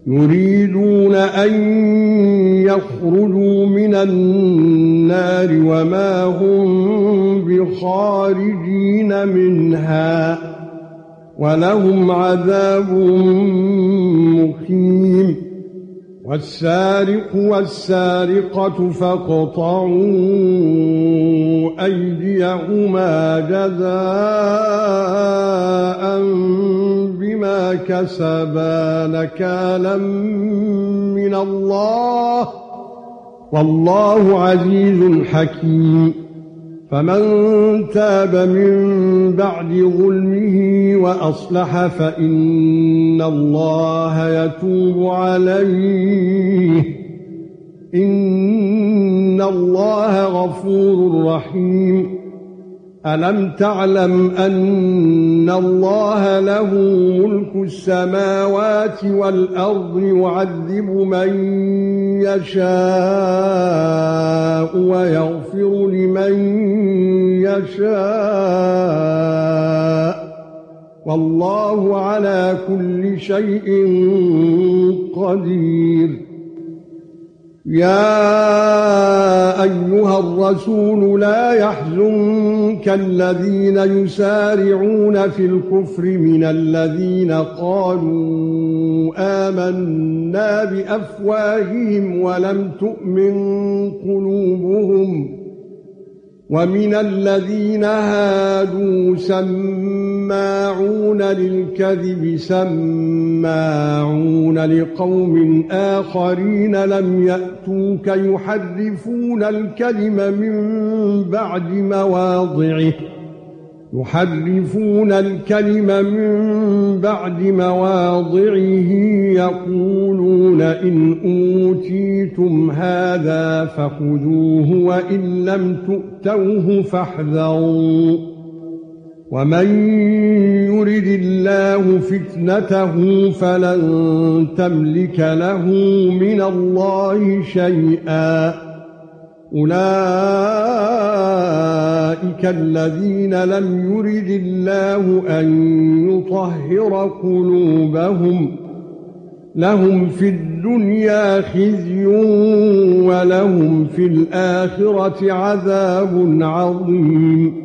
يريدون أن يخرجوا من النار وما هم بخارجين منها ولهم عذاب مقيم. والسارق والسارقة فاقطعوا أيديهما جزاء بما كسبا نكالا من الله والله عزيز حكيم. فمن تاب من بعد ظلمه وأصلح فإن الله يتوب عليه إن الله غفور رحيم. ألم تعلم أن الله له ملك السماوات والأرض يعذب من يشاء ويغفر لمن يشاء والله على كل شيء قدير. يا ايها الرسول لا يحزنك الذين يسارعون في الكفر من الذين قالوا آمنا بأفواههم ولم تؤمن قلوبهم ومن الذين هادوا سماعون للكذب سماعون لقوم آخرين لم يأتوك يحرفون الكلم من بعد مواضعه يقولون إن أوتيتم هذا فخذوه وإن لم تؤتوه فاحذروا ومن يرد الله فتنته فلن تملك له من الله شيئا. أولئك الذين لم يرد الله أن يطهر قلوبهم لهم في الدنيا خزي ولهم في الآخرة عذاب عظيم.